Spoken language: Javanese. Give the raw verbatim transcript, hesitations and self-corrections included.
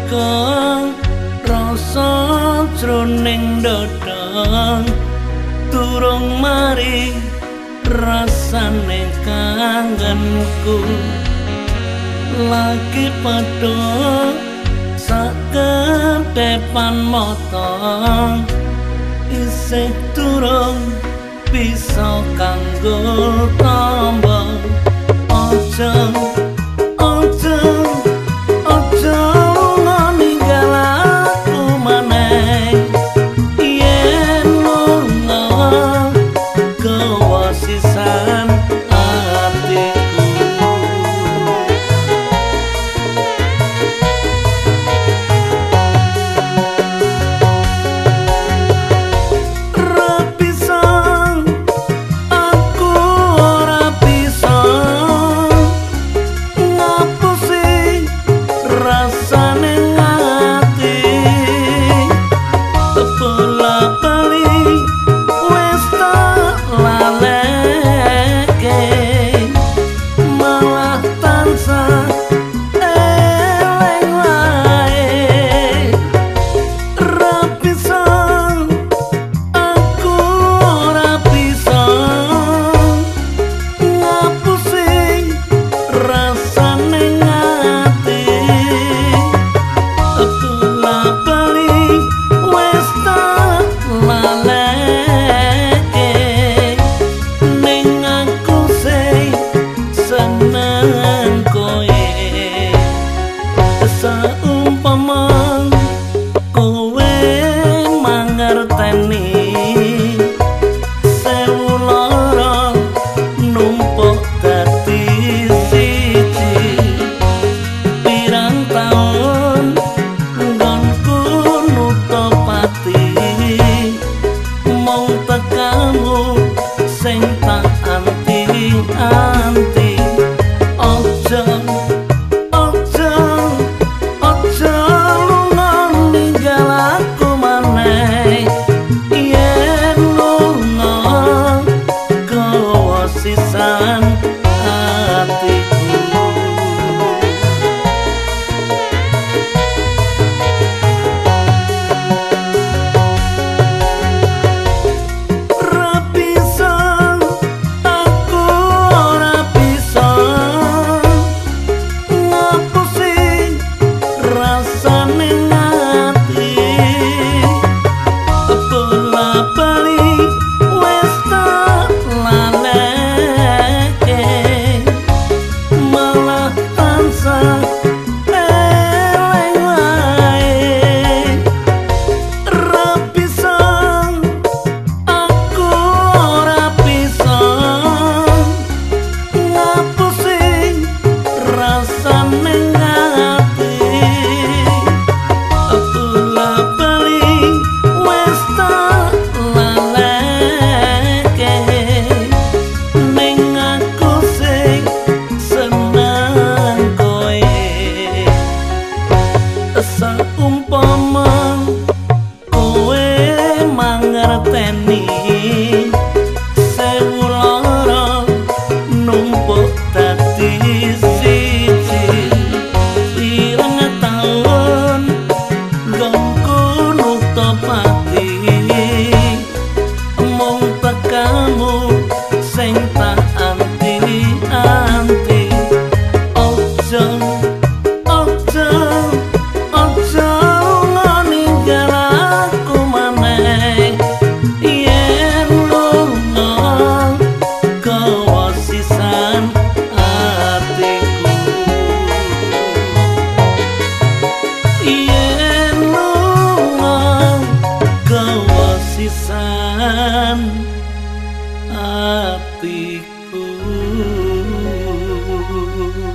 teka rasa jroning dada durung mari rasane kangenku lagi padha saketepan mata isih durung bisa kanggo tamba aja aja aja ninggal aku maneh yen lunga kewasisan atiku saumpama kowe mangerteni sewu lara numpuk dadi siji pirang taun nggonku nutupati mung tekamu sing tak anti-anti aja sisan hatiku ora bisa aku ora bisa ngapusi rasane ati bola-bali wis tak lale saumpama kowe mangerteni sewu lara numpuk dadi siji pirang taun nggonku nutupati mung tekamu sing tak anti-anti aja sisan hatiku.